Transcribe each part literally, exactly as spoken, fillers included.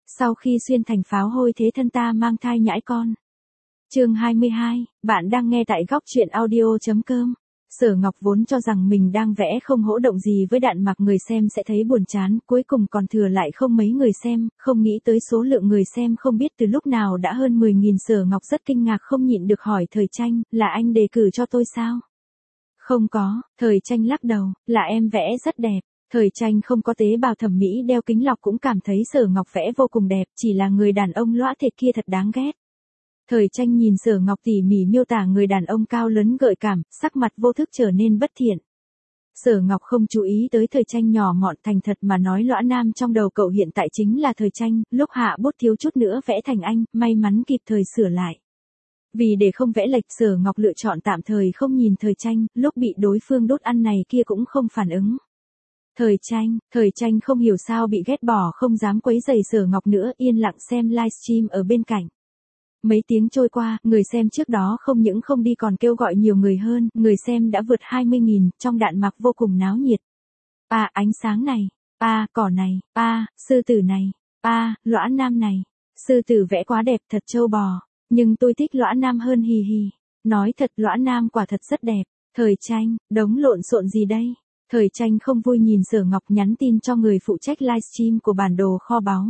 Sau khi xuyên thành pháo hôi thế thân ta mang thai nhãi con. Chương hai mươi hai, bạn đang nghe tại góc truyện audio chấm com. Sở Ngọc vốn cho rằng mình đang vẽ không hỗ động gì với Đạn Mạc, người xem sẽ thấy buồn chán, cuối cùng còn thừa lại không mấy người xem, không nghĩ tới số lượng người xem không biết từ lúc nào đã hơn mười nghìn. Sở Ngọc rất kinh ngạc, không nhịn được hỏi Thời Tranh, là anh đề cử cho tôi sao? Không có, Thời Tranh lắc đầu, là em vẽ rất đẹp. Thời Tranh không có tế bào thẩm mỹ, đeo kính lọc cũng cảm thấy Sở Ngọc vẽ vô cùng đẹp, chỉ là người đàn ông lõa thịt kia thật đáng ghét. Thời Tranh nhìn Sở Ngọc tỉ mỉ miêu tả người đàn ông cao lớn gợi cảm, sắc mặt vô thức trở nên bất thiện. Sở Ngọc không chú ý tới Thời Tranh nhỏ mọn, thành thật mà nói, lõa nam trong đầu cậu hiện tại chính là Thời Tranh, lúc hạ bút thiếu chút nữa vẽ thành anh, may mắn kịp thời sửa lại. Vì để không vẽ lệch, Sở Ngọc lựa chọn tạm thời không nhìn Thời Tranh, lúc bị đối phương đốt ăn này kia cũng không phản ứng. Thời Tranh, Thời Tranh không hiểu sao bị ghét bỏ, không dám quấy rầy Sở Ngọc nữa, yên lặng xem livestream ở bên cạnh. Mấy tiếng trôi qua, người xem trước đó không những không đi còn kêu gọi nhiều người hơn, người xem đã vượt hai mươi nghìn, trong Đạn Mạc vô cùng náo nhiệt. À, ánh sáng này, à, cỏ này, à, sư tử này, à, lõa nam này, sư tử vẽ quá đẹp, thật trâu bò, nhưng tôi thích lõa nam hơn, hì hì. Nói thật, lõa nam quả thật rất đẹp. Thời Tranh, đống lộn xộn gì đây? Thời Tranh không vui nhìn Sở Ngọc nhắn tin cho người phụ trách livestream của bản đồ kho báu.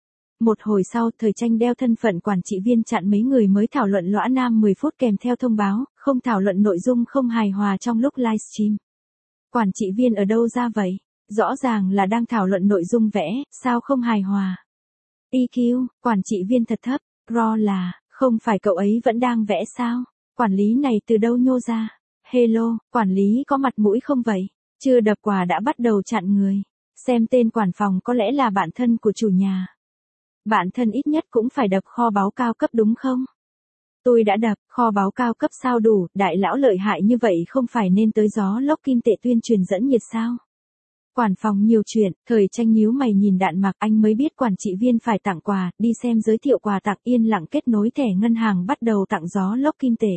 Một hồi sau, Thời Tranh đeo thân phận quản trị viên chặn mấy người mới thảo luận lõa nam mười phút kèm theo thông báo, không thảo luận nội dung không hài hòa trong lúc livestream. Quản trị viên ở đâu ra vậy? Rõ ràng là đang thảo luận nội dung vẽ, sao không hài hòa? e quy, quản trị viên thật thấp, ro là, không phải cậu ấy vẫn đang vẽ sao? Quản lý này từ đâu nhô ra? Hello, quản lý có mặt mũi không vậy? Chưa đập quà đã bắt đầu chặn người. Xem tên quản phòng có lẽ là bạn thân của chủ nhà. Bạn thân ít nhất cũng phải đập kho báu cao cấp đúng không? Tôi đã đập, kho báu cao cấp sao đủ, đại lão lợi hại như vậy không phải nên tới gió lốc kim tệ tuyên truyền dẫn nhiệt sao? Quản phòng nhiều chuyện, Thời Tranh nhíu mày nhìn Đạn Mạc, anh mới biết quản trị viên phải tặng quà, đi xem giới thiệu quà tặng, yên lặng kết nối thẻ ngân hàng bắt đầu tặng gió lốc kim tệ.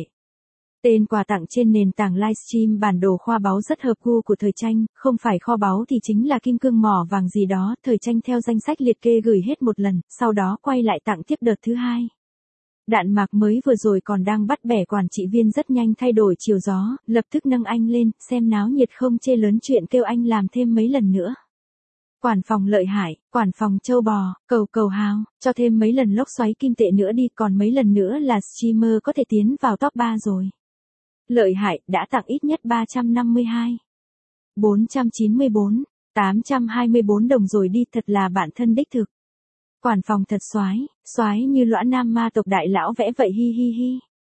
Tên quà tặng trên nền tảng livestream bản đồ kho báu rất hợp gu của Thời Tranh, không phải kho báu thì chính là kim cương mỏ vàng gì đó, Thời Tranh theo danh sách liệt kê gửi hết một lần, sau đó quay lại tặng tiếp đợt thứ hai. Đạn Mạc mới vừa rồi còn đang bắt bẻ quản trị viên rất nhanh thay đổi chiều gió, lập tức nâng anh lên, xem náo nhiệt không chê lớn chuyện, kêu anh làm thêm mấy lần nữa. Quản phòng lợi hại, quản phòng châu bò, cầu cầu hào, cho thêm mấy lần lốc xoáy kim tệ nữa đi, còn mấy lần nữa là streamer có thể tiến vào top ba rồi. Lợi hại, đã tặng ít nhất ba trăm năm mươi hai, bốn trăm chín mươi bốn, tám trăm hai mươi bốn đồng rồi đi, thật là bạn thân đích thực. Quản phòng thật soái, soái như lõa nam ma tộc đại lão vẽ vậy, hi hi hi.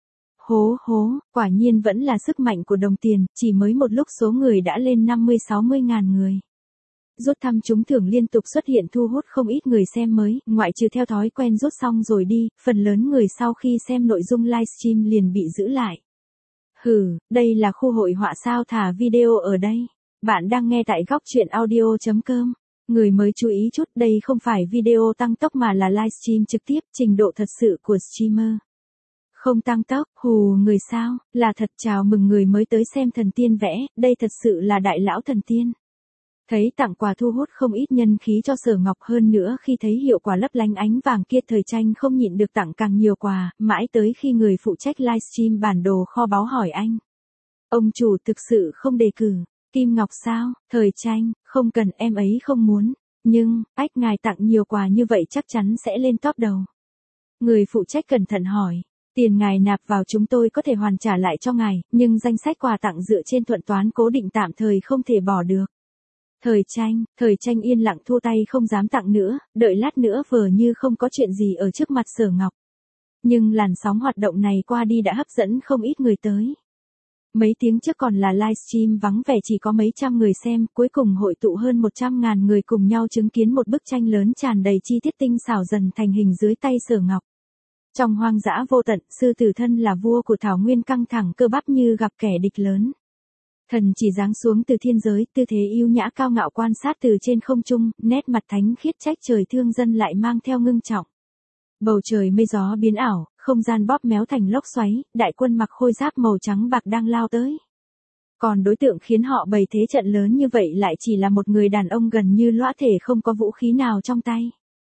Hố hố, quả nhiên vẫn là sức mạnh của đồng tiền, chỉ mới một lúc số người đã lên năm mươi sáu mươi ngàn người. Rút thăm trúng thưởng liên tục xuất hiện thu hút không ít người xem mới, ngoại trừ theo thói quen rút xong rồi đi, phần lớn người sau khi xem nội dung livestream liền bị giữ lại. Hừ, đây là khu hội họa sao, thả video ở đây. Bạn đang nghe tại góc truyện audio chấm com. Người mới chú ý chút, đây không phải video tăng tốc mà là livestream trực tiếp, trình độ thật sự của streamer. Không tăng tốc, hù người sao, là thật. Chào mừng người mới tới xem thần tiên vẽ, đây thật sự là đại lão thần tiên. Thấy tặng quà thu hút không ít nhân khí cho Sở Ngọc, hơn nữa khi thấy hiệu quả lấp lánh ánh vàng kia, Thời Tranh không nhịn được tặng càng nhiều quà, mãi tới khi người phụ trách livestream bản đồ kho báu hỏi anh. Ông chủ thực sự không đề cử, Kim Ngọc sao? Thời Tranh, không cần, em ấy không muốn, nhưng, ách ngài tặng nhiều quà như vậy chắc chắn sẽ lên top đầu. Người phụ trách cẩn thận hỏi. Tiền ngài nạp vào chúng tôi có thể hoàn trả lại cho ngài, nhưng danh sách quà tặng dựa trên thuật toán cố định tạm thời không thể bỏ được. Thời Tranh, Thời Tranh yên lặng thua tay không dám tặng nữa, đợi lát nữa vờ như không có chuyện gì ở trước mặt Sở Ngọc. Nhưng làn sóng hoạt động này qua đi đã hấp dẫn không ít người tới. Mấy tiếng trước còn là livestream vắng vẻ chỉ có mấy trăm người xem, cuối cùng hội tụ hơn một trăm ngàn người cùng nhau chứng kiến một bức tranh lớn tràn đầy chi tiết tinh xảo dần thành hình dưới tay Sở Ngọc. Trong hoang dã vô tận, sư tử thân là vua của thảo nguyên căng thẳng cơ bắp như gặp kẻ địch lớn. Thần chỉ giáng xuống từ thiên giới, tư thế yêu nhã cao ngạo quan sát từ trên không trung, nét mặt thánh khiết trách trời thương dân lại mang theo ngưng trọng. Bầu trời mây gió biến ảo, không gian bóp méo thành lốc xoáy, đại quân mặc khôi giáp màu trắng bạc đang lao tới. Còn đối tượng khiến họ bày thế trận lớn như vậy lại chỉ là một người đàn ông gần như lõa thể không có vũ khí nào trong tay.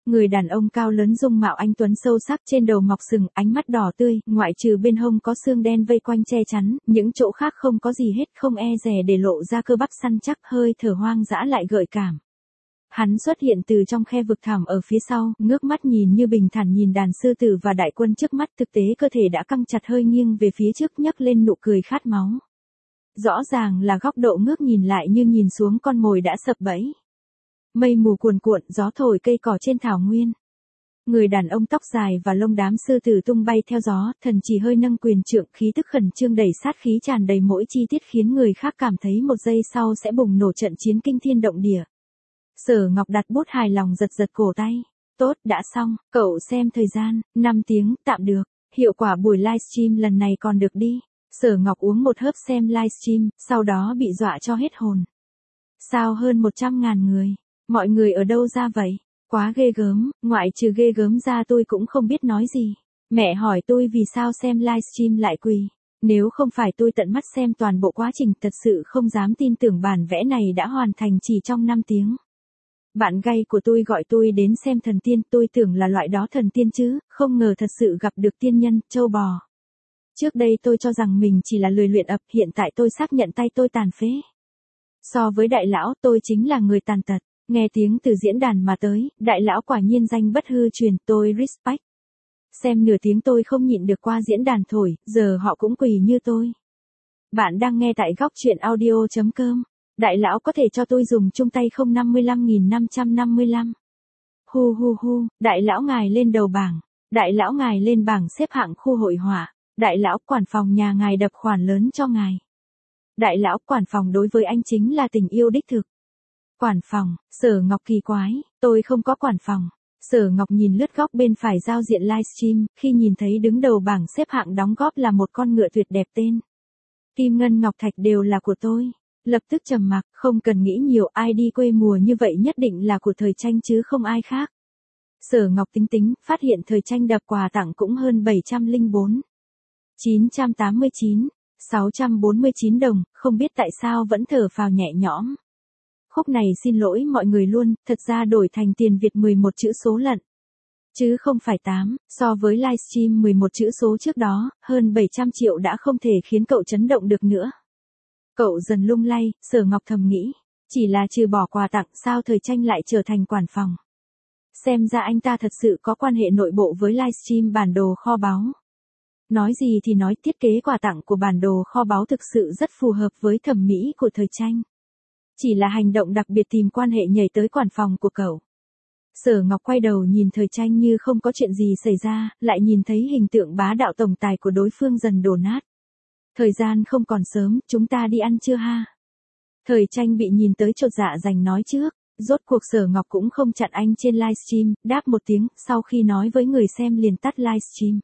Người đàn ông cao lớn dung mạo anh tuấn sâu sắc, trên đầu mọc sừng, ánh mắt đỏ tươi, ngoại trừ bên hông có xương đen vây quanh che chắn, những chỗ khác không có gì hết, không e dè để lộ ra cơ bắp săn chắc, hơi thở hoang dã lại gợi cảm. Hắn xuất hiện từ trong khe vực thẳm ở phía sau, ngước mắt nhìn như bình thản nhìn đàn sư tử và đại quân trước mắt, thực tế cơ thể đã căng chặt hơi nghiêng về phía trước, nhấc lên nụ cười khát máu. Rõ ràng là góc độ ngước nhìn lại như nhìn xuống con mồi đã sập bẫy. Mây mù cuồn cuộn, gió thổi cây cỏ trên thảo nguyên. Người đàn ông tóc dài và lông đám sư tử tung bay theo gió, thần chỉ hơi nâng quyền trượng, khí tức khẩn trương đầy sát khí tràn đầy mỗi chi tiết khiến người khác cảm thấy một giây sau sẽ bùng nổ trận chiến kinh thiên động địa. Sở Ngọc đặt bút hài lòng giật giật cổ tay. Tốt, đã xong, cậu xem thời gian, năm tiếng, tạm được. Hiệu quả buổi livestream lần này còn được đi. Sở Ngọc uống một hớp xem livestream, sau đó bị dọa cho hết hồn. Sao hơn một trăm ngàn người? Mọi người ở đâu ra vậy? Quá ghê gớm, ngoại trừ ghê gớm ra tôi cũng không biết nói gì. Mẹ hỏi tôi vì sao xem livestream lại quỳ. Nếu không phải tôi tận mắt xem toàn bộ quá trình, thật sự không dám tin tưởng bản vẽ này đã hoàn thành chỉ trong năm tiếng. Bạn gay của tôi gọi tôi đến xem thần tiên, tôi tưởng là loại đó thần tiên chứ, không ngờ thật sự gặp được tiên nhân, châu bò. Trước đây tôi cho rằng mình chỉ là lười luyện ập, hiện tại tôi xác nhận tay tôi tàn phế. So với đại lão, tôi chính là người tàn tật. Nghe tiếng từ diễn đàn mà tới, đại lão quả nhiên danh bất hư truyền, tôi respect. Xem nửa tiếng tôi không nhịn được qua diễn đàn thổi, giờ họ cũng quỳ như tôi. Bạn đang nghe tại góc truyện audio chấm com. Đại lão có thể cho tôi dùng chung tay không? Năm mươi lăm nghìn năm trăm năm mươi lăm. Hu hu hu, đại lão ngài lên đầu bảng. Đại lão ngài lên bảng xếp hạng khu hội họa. Đại lão, quản phòng nhà ngài đập khoản lớn cho ngài. Đại lão, quản phòng đối với anh chính là tình yêu đích thực. Quản phòng, Sở Ngọc kỳ quái, tôi không có quản phòng. Sở Ngọc nhìn lướt góc bên phải giao diện livestream, khi nhìn thấy đứng đầu bảng xếp hạng đóng góp là một con ngựa tuyệt đẹp tên Kim Ngân Ngọc Thạch đều là của tôi. Lập tức trầm mặc, không cần nghĩ nhiều, ai đi quê mùa như vậy nhất định là của Thời Tranh chứ không ai khác. Sở Ngọc tính tính, phát hiện Thời Tranh đập quà tặng cũng hơn bảy trăm lẻ bốn nghìn chín trăm tám mươi chín, sáu trăm bốn mươi chín đồng, không biết tại sao vẫn thở phào nhẹ nhõm. Khúc này xin lỗi mọi người luôn, thật ra đổi thành tiền Việt mười một chữ số lận. Chứ không phải tám, so với livestream mười một chữ số trước đó, hơn bảy trăm triệu đã không thể khiến cậu chấn động được nữa. Cậu dần lung lay, Sở Ngọc thầm nghĩ. Chỉ là trừ bỏ quà tặng sao Thời Tranh lại trở thành quản phòng. Xem ra anh ta thật sự có quan hệ nội bộ với livestream bản đồ kho báu. Nói gì thì nói, thiết kế quà tặng của bản đồ kho báu thực sự rất phù hợp với thẩm mỹ của Thời Tranh. Chỉ là hành động đặc biệt tìm quan hệ nhảy tới quản phòng của cậu. Sở Ngọc quay đầu nhìn Thời Tranh như không có chuyện gì xảy ra, lại nhìn thấy hình tượng bá đạo tổng tài của đối phương dần đổ nát. Thời gian không còn sớm, chúng ta đi ăn trưa ha. Thời Tranh bị nhìn tới chột dạ dành nói trước, rốt cuộc Sở Ngọc cũng không chặn anh trên livestream, đáp một tiếng, sau khi nói với người xem liền tắt livestream.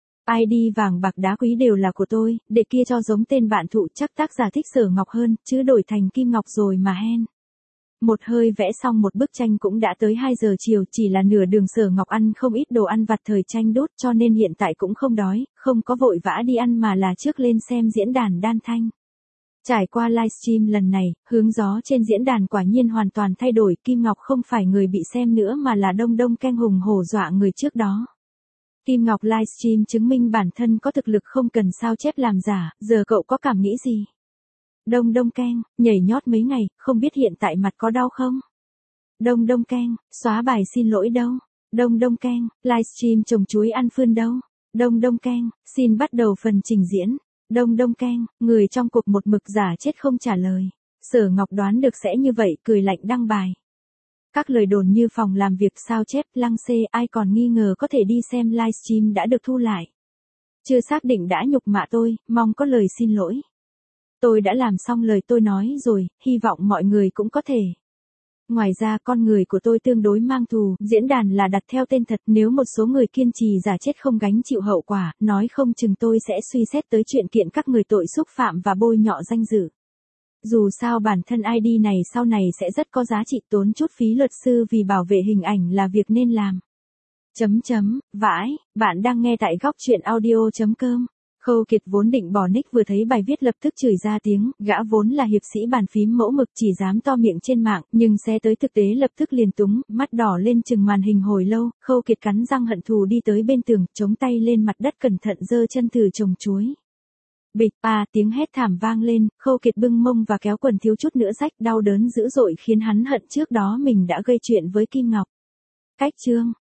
i đê vàng bạc đá quý đều là của tôi, để kia cho giống tên bạn thụ, chắc tác giả thích Sở Ngọc hơn, chứ đổi thành Kim Ngọc rồi mà hen. Một hơi vẽ xong một bức tranh cũng đã tới hai giờ chiều, chỉ là nửa đường Sở Ngọc ăn không ít đồ ăn vặt Thời Tranh đốt cho nên hiện tại cũng không đói, không có vội vã đi ăn mà là trước lên xem diễn đàn đan thanh. Trải qua livestream lần này, hướng gió trên diễn đàn quả nhiên hoàn toàn thay đổi, Kim Ngọc không phải người bị xem nữa mà là Đông Đông Keng hùng hổ dọa người trước đó. Kim Ngọc livestream chứng minh bản thân có thực lực không cần sao chép làm giả, giờ cậu có cảm nghĩ gì? Đông Đông Keng, nhảy nhót mấy ngày, không biết hiện tại mặt có đau không? Đông Đông Keng, xóa bài xin lỗi đâu? Đông Đông Keng, livestream trồng chuối ăn phương đâu? Đông Đông Keng, xin bắt đầu phần trình diễn. Đông Đông Keng, người trong cuộc một mực giả chết không trả lời. Sở Ngọc đoán được sẽ như vậy, cười lạnh đăng bài. Các lời đồn như phòng làm việc sao chép, lăng xê, ai còn nghi ngờ có thể đi xem livestream đã được thu lại. Chưa xác định đã nhục mạ tôi, mong có lời xin lỗi. Tôi đã làm xong lời tôi nói rồi, hy vọng mọi người cũng có thể. Ngoài ra con người của tôi tương đối mang thù, diễn đàn là đặt theo tên thật, nếu một số người kiên trì giả chết không gánh chịu hậu quả, nói không chừng tôi sẽ suy xét tới chuyện kiện các người tội xúc phạm và bôi nhọ danh dự. Dù sao bản thân i đê này sau này sẽ rất có giá trị, tốn chút phí luật sư vì bảo vệ hình ảnh là việc nên làm. Chấm chấm, vãi, bạn đang nghe tại góc truyện audio chấm com. Khâu Kiệt vốn định bỏ nick vừa thấy bài viết lập tức chửi ra tiếng, gã vốn là hiệp sĩ bàn phím mẫu mực chỉ dám to miệng trên mạng, nhưng xe tới thực tế lập tức liền túng, mắt đỏ lên chừng màn hình hồi lâu, Khâu Kiệt cắn răng hận thù đi tới bên tường, chống tay lên mặt đất cẩn thận giơ chân thử trồng chuối. Bịch, à, tiếng hét thảm vang lên, Khâu Kiệt bưng mông và kéo quần thiếu chút nữa rách, đau đớn dữ dội khiến hắn hận trước đó mình đã gây chuyện với Kim Ngọc. Cách chương